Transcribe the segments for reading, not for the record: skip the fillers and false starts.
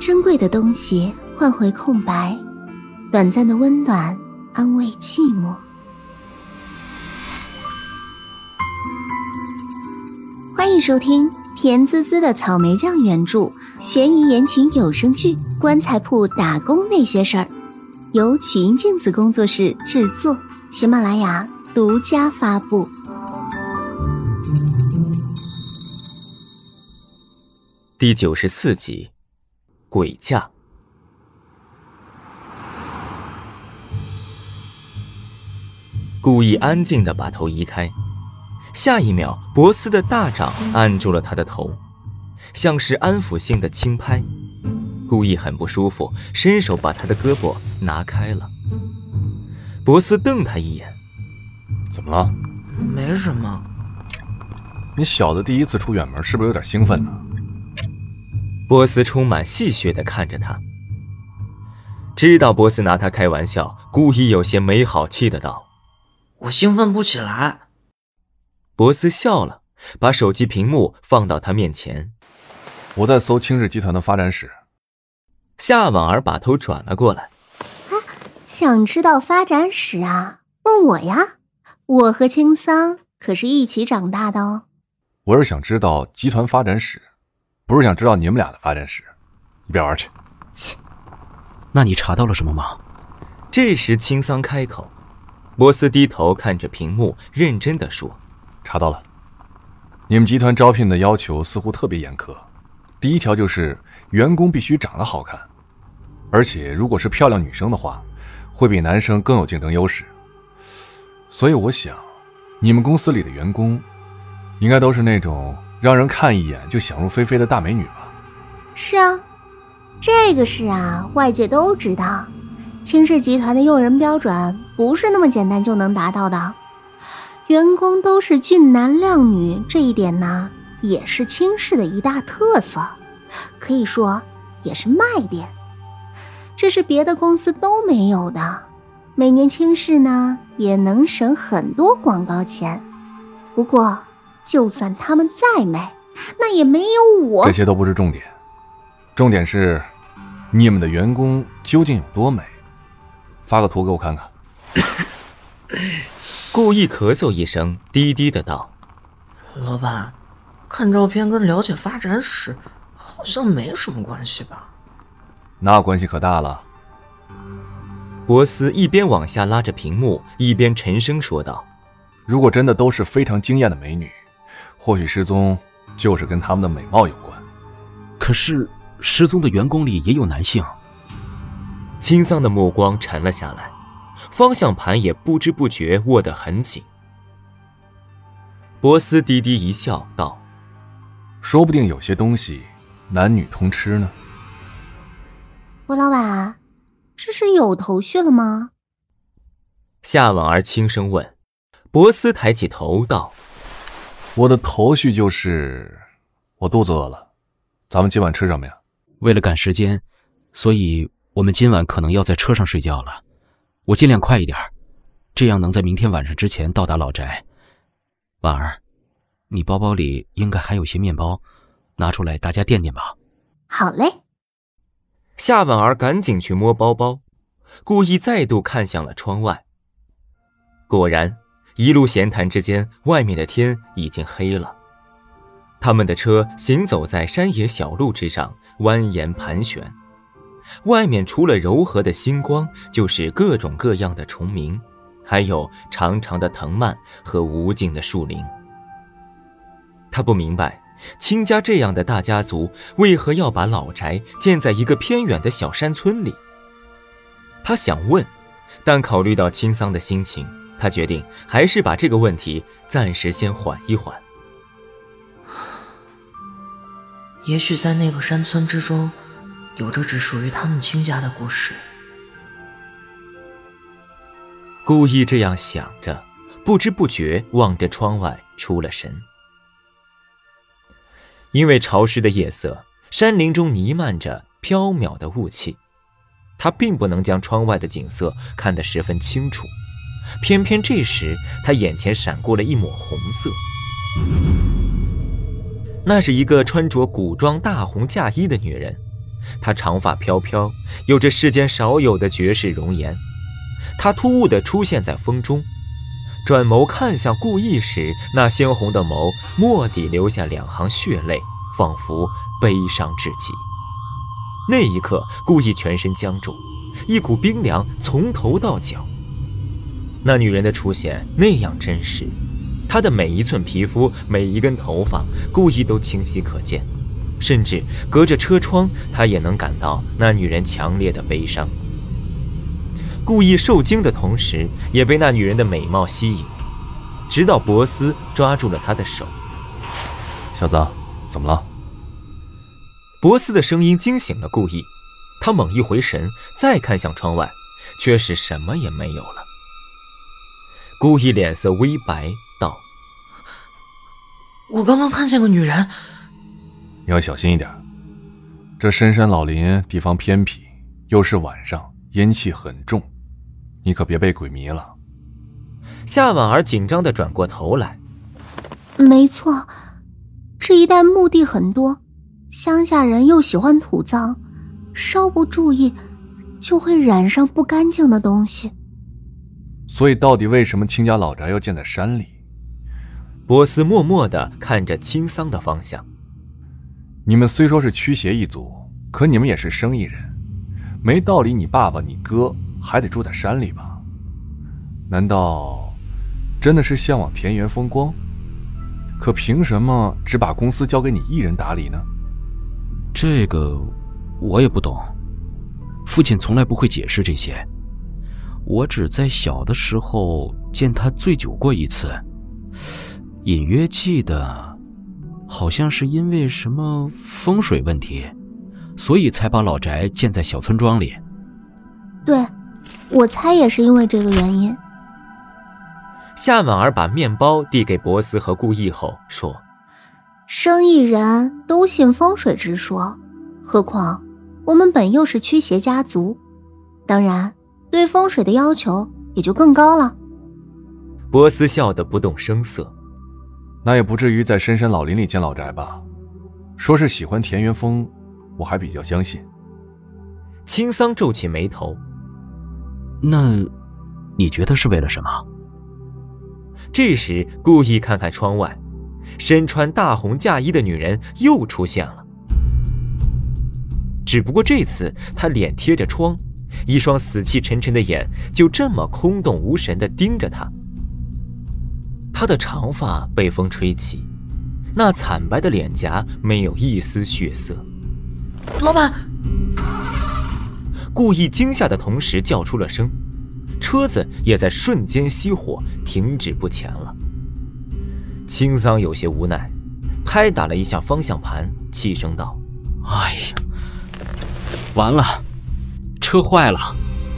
珍贵的东西换回空白，短暂的温暖安慰寂寞。欢迎收听甜滋滋的草莓酱原著悬疑言情有声剧《棺材铺打工那些事儿》，由曲音镜子工作室制作，喜马拉雅独家发布。 第94集，鬼嫁。故意安静地把头移开，下一秒博斯的大掌按住了他的头，像是安抚性的轻拍。故意很不舒服，伸手把他的胳膊拿开了。博斯瞪他一眼： 怎么了？ 没什么。 你小子第一次出远门，是不是有点兴奋呢？ 波斯充满戏谑地看着他，知道波斯拿他开玩笑，故意有些没好气的道： 我兴奋不起来。 波斯笑了，把手机屏幕放到他面前。 我在搜青日集团的发展史。 夏婉儿把头转了过来。 想知道发展史啊？问我呀，我和青桑可是一起长大的哦。 我是想知道集团发展史，不是想知道你们俩的发展史。一边玩去。 切，那你查到了什么吗？ 这时青桑开口。波斯低头看着屏幕，认真地说： 查到了。你们集团招聘的要求似乎特别严苛，第一条就是员工必须长得好看，而且如果是漂亮女生的话，会比男生更有竞争优势。所以我想，你们公司里的员工应该都是那种让人看一眼就想入非非的大美女吧？ 是啊，这个事啊，外界都知道。青氏集团的用人标准不是那么简单就能达到的，员工都是俊男靓女，这一点呢，也是青氏的一大特色，可以说也是卖点。这是别的公司都没有的，每年青氏呢也能省很多广告钱。不过就算他们再美，那也没有我。 这些都不是重点，重点是你们的员工究竟有多美。发个图给我看看。 故意咳嗽一声，低低的道： 老板，看照片跟了解发展史好像没什么关系吧？ 那关系可大了。 博斯一边往下拉着屏幕，一边沉声说道： 如果真的都是非常惊艳的美女，或许失踪就是跟她们的美貌有关。 可是失踪的员工里也有男性。 青桑的目光沉了下来，方向盘也不知不觉握得很紧。博斯低低一笑道： 说不定有些东西男女通吃呢。 郭老板，这是有头绪了吗？ 夏婉儿轻声问。博斯抬起头道： 我的头绪就是我肚子饿了，咱们今晚吃什么呀？ 为了赶时间，所以我们今晚可能要在车上睡觉了。我尽量快一点，这样能在明天晚上之前到达老宅。婉儿，你包包里应该还有些面包，拿出来大家垫垫吧。 好嘞。 夏婉儿赶紧去摸包包，故意再度看向了窗外。果然，一路闲谈之间，外面的天已经黑了。他们的车行走在山野小路之上，蜿蜒盘旋。外面除了柔和的星光，就是各种各样的虫鸣，还有长长的藤蔓和无尽的树林。他不明白，青家这样的大家族为何要把老宅建在一个偏远的小山村里。他想问，但考虑到青桑的心情，他决定还是把这个问题暂时先缓一缓。 也许在那个山村之中，有着只属于他们青家的故事。 故意这样想着，不知不觉望着窗外出了神。因为潮湿的夜色，山林中弥漫着飘渺的雾气，他并不能将窗外的景色看得十分清楚。偏偏这时，他眼前闪过了一抹红色。那是一个穿着古装大红嫁衣的女人， 她长发飘飘，有着世间少有的绝世容颜。她突兀地出现在风中，转眸看向顾意时，那鲜红的眸蓦地流下2行血泪，仿佛悲伤至极。那一刻，顾意全身僵住，一股冰凉从头到脚。那女人的出现那样真实，她的每一寸皮肤，每一根头发，顾意都清晰可见，甚至隔着车窗，他也能感到那女人强烈的悲伤。顾意受惊的同时，也被那女人的美貌吸引，直到博斯抓住了她的手。 小子，怎么了？ 博斯的声音惊醒了顾意，他猛一回神，再看向窗外，却是什么也没有了。顾意脸色微白，道： 我刚刚看见个女人。 你要小心一点，这深山老林地方偏僻，又是晚上，阴气很重，你可别被鬼迷了。 夏婉儿紧张地转过头来。 没错，这一带墓地很多，乡下人又喜欢土葬，稍不注意就会染上不干净的东西。 所以到底为什么亲家老宅要建在山里？ 波斯默默地看着青桑的方向。 你们虽说是驱邪一族，可你们也是生意人，没道理你爸爸你哥还得住在山里吧？难道真的是向往田园风光？可凭什么只把公司交给你一人打理呢？ 这个我也不懂，父亲从来不会解释这些。我只在小的时候见他醉酒过一次，隐约记得好像是因为什么风水问题，所以才把老宅建在小村庄里。 对，我猜也是因为这个原因。 夏婉儿把面包递给博斯和顾意后说： 生意人都信风水之说，何况我们本又是驱邪家族，当然对风水的要求也就更高了。 博斯笑得不动声色。 那也不至于在深山老林里建老宅吧？说是喜欢田园风，我还比较相信。 青桑皱起眉头。 那你觉得是为了什么？ 这时故意看看窗外，身穿大红嫁衣的女人又出现了。只不过这次她脸贴着窗，一双死气沉沉的眼就这么空洞无神地盯着她。她的长发被风吹起，那惨白的脸颊没有一丝血色。 老板！ 故意惊吓的同时叫出了声，车子也在瞬间熄火，停止不前了。青桑有些无奈，拍打了一下方向盘，气声道： 哎呀，完了，车坏了。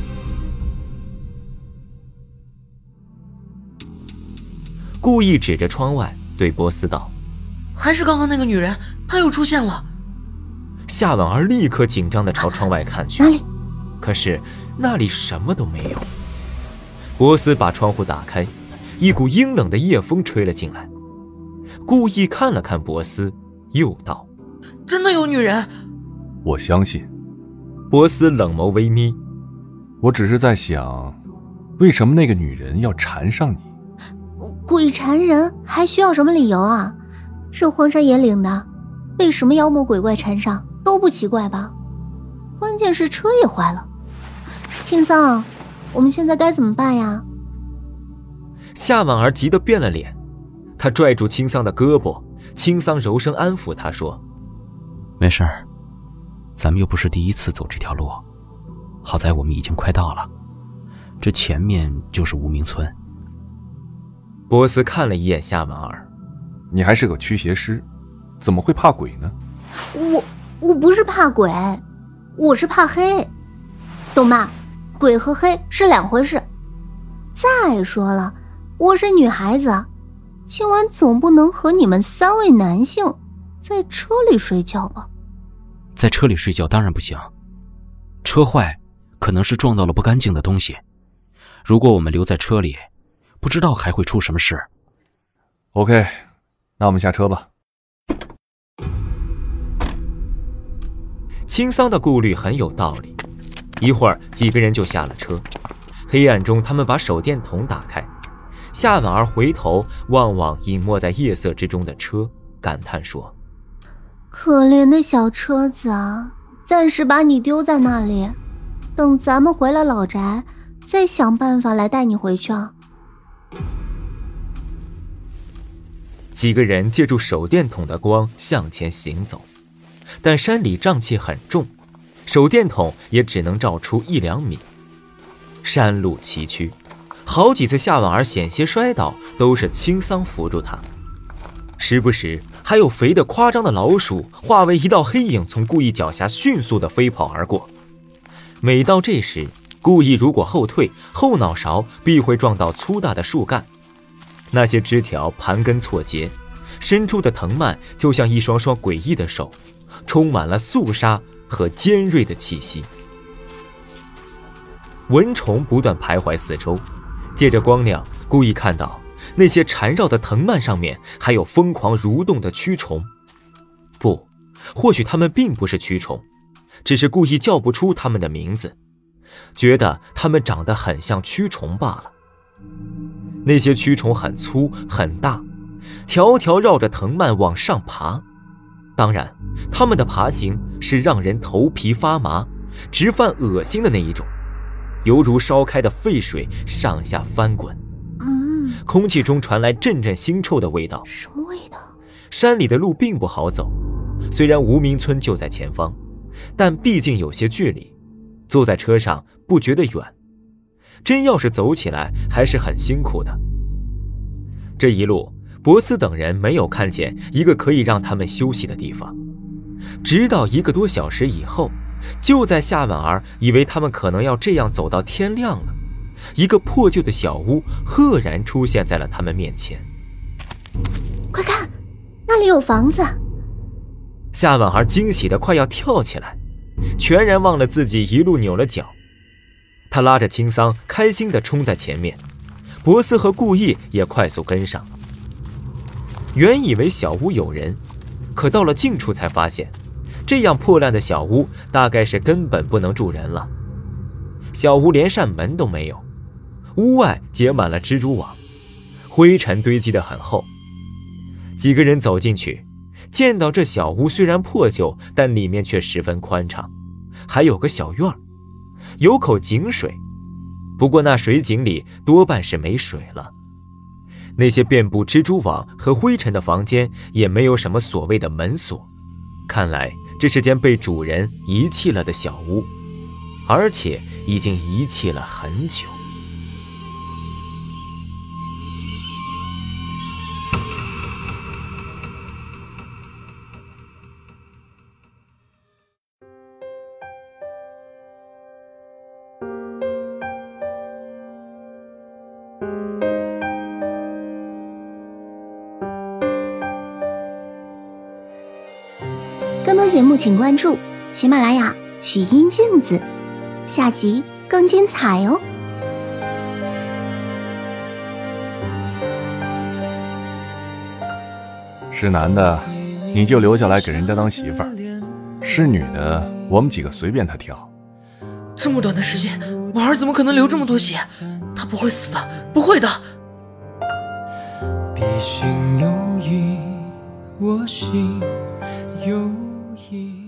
故意指着窗外对波斯道： 还是刚刚那个女人，她又出现了。 夏婉儿立刻紧张地朝窗外看去。 哪里？ 可是那里什么都没有。波斯把窗户打开，一股阴冷的夜风吹了进来。故意看了看波斯，又道： 真的有女人。 我相信。 波斯冷眸微眯。 我只是在想，为什么那个女人要缠上你？ 鬼缠人还需要什么理由啊？这荒山野岭的，被什么妖魔鬼怪缠上都不奇怪吧？关键是车也坏了。青桑，我们现在该怎么办呀？ 夏婉儿急得变了脸，她拽住青桑的胳膊，青桑柔声安抚她说： 没事儿，咱们又不是第一次走这条路，好在我们已经快到了，这前面就是无名村。 波斯看了一眼夏婉儿， 你还是个驱邪师，怎么会怕鬼呢？ 我不是怕鬼，我是怕黑，懂吧？鬼和黑是两回事。再说了，我是女孩子，今晚总不能和你们3位男性在车里睡觉吧？ 在车里睡觉当然不行，车坏可能是撞到了不干净的东西，如果我们留在车里，不知道还会出什么事。 OK， 那我们下车吧。 青桑的顾虑很有道理。一会儿，几个人就下了车。黑暗中，他们把手电筒打开。夏婉儿回头望望隐没在夜色之中的车，感叹说：“ 可怜的小车子啊，暂时把你丢在那里，等咱们回了老宅，再想办法来带你回去啊。” 几个人借助手电筒的光向前行走，但山里瘴气很重，手电筒也只能照出1-2米。山路崎岖，好几次夏婉儿险些摔倒，都是青桑扶住她。时不时还有肥得夸张的老鼠化为一道黑影从顾意脚下迅速地飞跑而过。每到这时，顾意如果后退，后脑勺必会撞到粗大的树干，那些枝条盘根错节，伸出的藤蔓就像一双双诡异的手，充满了肃杀和尖锐的气息。蚊虫不断徘徊四周，借着光亮，故意看到那些缠绕的藤蔓上面还有疯狂蠕动的蛆虫。不，或许它们并不是蛆虫，只是故意叫不出它们的名字，觉得它们长得很像蛆虫罢了。那些蛆虫很粗很大，条条绕着藤蔓往上爬。当然，它们的爬行是让人头皮发麻、直犯恶心的那一种，犹如烧开的沸水上下翻滚。空气中传来阵阵腥臭的味道。 什么味道？ 山里的路并不好走，虽然无名村就在前方，但毕竟有些距离，坐在车上不觉得远，真要是走起来还是很辛苦的。这一路，博斯等人没有看见一个可以让他们休息的地方，直到1个多小时以后，就在夏婉儿以为他们可能要这样走到天亮了，一个破旧的小屋赫然出现在了他们面前。 快看，那里有房子！ 夏婉儿惊喜得快要跳起来，全然忘了自己一路扭了脚。她拉着青桑开心地冲在前面，博斯和顾意也快速跟上。原以为小屋有人，可到了近处才发现，这样破烂的小屋大概是根本不能住人了。小屋连扇门都没有，屋外结满了蜘蛛网，灰尘堆积得很厚。几个人走进去，见到这小屋虽然破旧，但里面却十分宽敞，还有个小院儿，有口井水，不过那水井里多半是没水了。那些遍布蜘蛛网和灰尘的房间也没有什么所谓的门锁，看来这是间被主人遗弃了的小屋，而且已经遗弃了很久。 更多节目请关注喜马拉雅曲音镜子，下集更精彩哦。 是男的你就留下来给人家当媳妇儿，是女的我们几个随便她挑。 这么短的时间，婉儿怎么可能流这么多血？她不会死的，不会的。 笔心有意，我心有意。